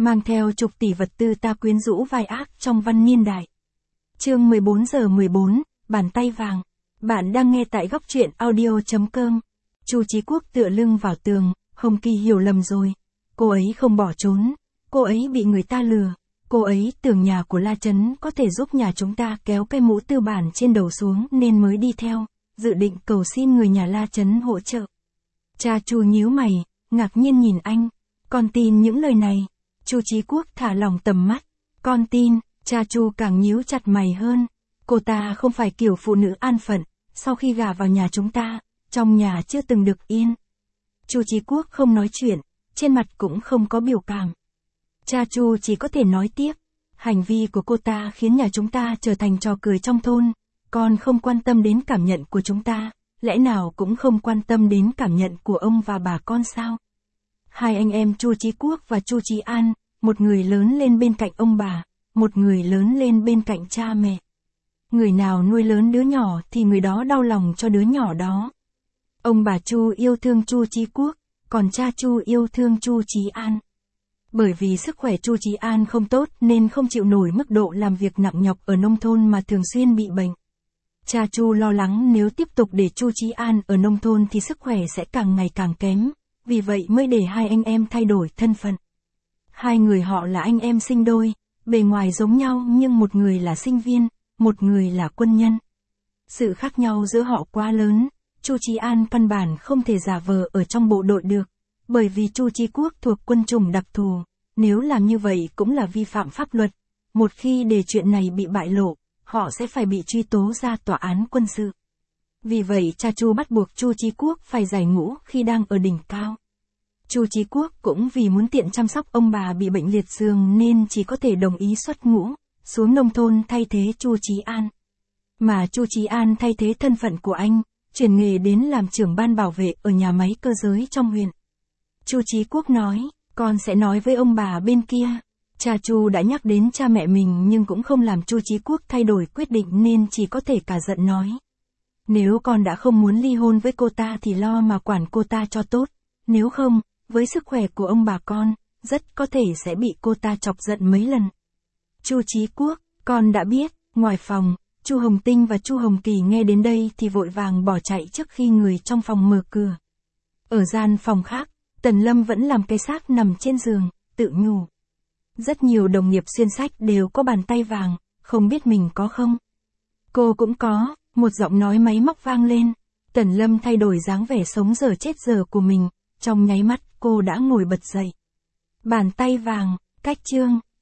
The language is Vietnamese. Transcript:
mang theo chục tỷ vật tư ta quyến rũ vai ác trong văn niên đại. Chương 14:14, bàn tay vàng. Bạn đang nghe tại góc truyện audio.com. Chu Chí Quốc tựa lưng vào tường, Hồng Kỳ hiểu lầm rồi. Cô ấy không bỏ trốn, cô ấy bị người ta lừa. Cô ấy tưởng nhà của La Trấn có thể giúp nhà chúng ta kéo cái mũ tư bản trên đầu xuống nên mới đi theo, dự định cầu xin người nhà La Trấn hỗ trợ. Cha Chu nhíu mày, ngạc nhiên nhìn anh. Con tin những lời này? Chu Chí Quốc thả lỏng tầm mắt. Con tin. Cha Chu càng nhíu chặt mày hơn. Cô ta không phải kiểu phụ nữ an phận, sau khi gả vào nhà chúng ta, trong nhà chưa từng được yên. Chu Chí Quốc không nói chuyện, trên mặt cũng không có biểu cảm. Cha Chu chỉ có thể nói tiếp, hành vi của cô ta khiến nhà chúng ta trở thành trò cười trong thôn, con không quan tâm đến cảm nhận của chúng ta, lẽ nào cũng không quan tâm đến cảm nhận của ông và bà con sao? Hai anh em Chu Chí Quốc và Chu Chí An, một người lớn lên bên cạnh ông bà, một người lớn lên bên cạnh cha mẹ. Người nào nuôi lớn đứa nhỏ thì người đó đau lòng cho đứa nhỏ đó. Ông bà Chu yêu thương Chu Chí Quốc, còn cha Chu yêu thương Chu Chí An. Bởi vì sức khỏe Chu Chí An không tốt nên không chịu nổi mức độ làm việc nặng nhọc ở nông thôn mà thường xuyên bị bệnh. Cha Chu lo lắng nếu tiếp tục để Chu Chí An ở nông thôn thì sức khỏe sẽ càng ngày càng kém, vì vậy mới để hai anh em thay đổi thân phận. Hai người họ là anh em sinh đôi, bề ngoài giống nhau nhưng một người là sinh viên, một người là quân nhân. Sự khác nhau giữa họ quá lớn, Chu Chí An căn bản không thể giả vờ ở trong bộ đội được, bởi vì Chu Chí Quốc thuộc quân chủng đặc thù, nếu làm như vậy cũng là vi phạm pháp luật, một khi để chuyện này bị bại lộ, họ sẽ phải bị truy tố ra tòa án quân sự. Vì vậy cha Chu bắt buộc Chu Chí Quốc phải giải ngũ khi đang ở đỉnh cao. Chu Chí Quốc cũng vì muốn tiện chăm sóc ông bà bị bệnh liệt giường nên chỉ có thể đồng ý xuất ngũ, xuống nông thôn thay thế Chu Chí An. Mà Chu Chí An thay thế thân phận của anh, chuyển nghề đến làm trưởng ban bảo vệ ở nhà máy cơ giới trong huyện. Chu Chí Quốc nói, con sẽ nói với ông bà bên kia. Cha Chu đã nhắc đến cha mẹ mình nhưng cũng không làm Chu Chí Quốc thay đổi quyết định nên chỉ có thể cả giận nói. Nếu con đã không muốn ly hôn với cô ta thì lo mà quản cô ta cho tốt, nếu không, với sức khỏe của ông bà con, rất có thể sẽ bị cô ta chọc giận mấy lần. Chu Chí Quốc, con đã biết. Ngoài phòng, Chu Hồng Tinh và Chu Hồng Kỳ nghe đến đây thì vội vàng bỏ chạy trước khi người trong phòng mở cửa. Ở gian phòng khác, Tần Lâm vẫn làm cái xác nằm trên giường, tự nhủ. Rất nhiều đồng nghiệp xuyên sách đều có bàn tay vàng, không biết mình có không? Cô cũng có, một giọng nói máy móc vang lên. Tần Lâm thay đổi dáng vẻ sống dở chết dở của mình, trong nháy mắt cô đã ngồi bật dậy. Bàn tay vàng, cách chương.